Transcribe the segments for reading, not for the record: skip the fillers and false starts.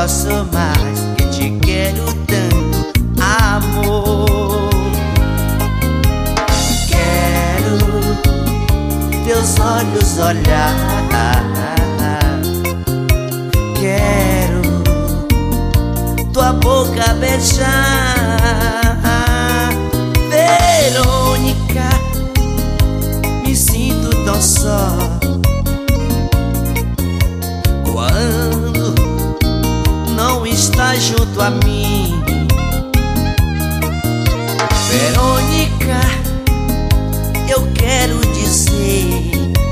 posso mais, que te quero tanto, amor. Quero teus olhos olhar, quero tua boca beijar. Verônica, me sinto tão só quando não está junto a mim. Verônica, eu quero dizer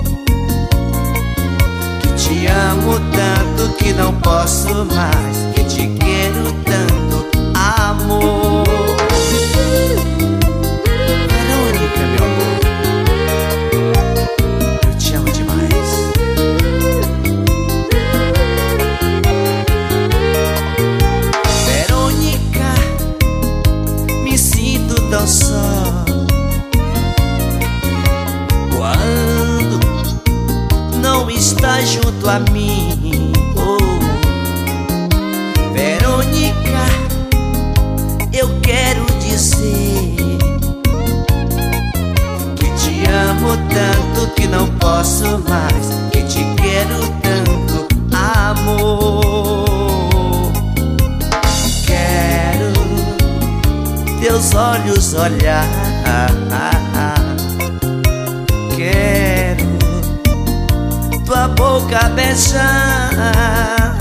que te amo tanto que não posso mais, que te quero tanto, amor. Verônica, meu amor, eu te amo demais. Verônica, me sinto tão só quando não está junto a mim. Oh, Verônica, eu quero dizer que te amo tanto que não posso mais, que te quero tanto, amor. Quero teus olhos olhar, quero tua boca beijar.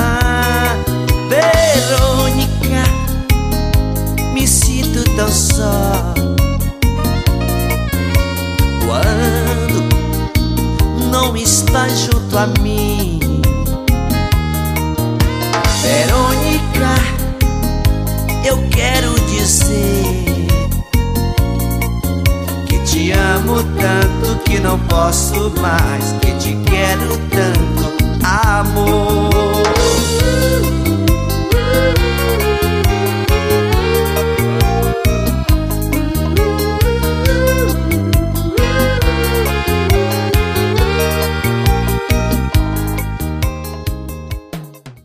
Verônica, me sinto tão só quando não está junto a mim. Verônica, eu quero dizer que te amo tanto que não posso mais, que te quero tanto, amor.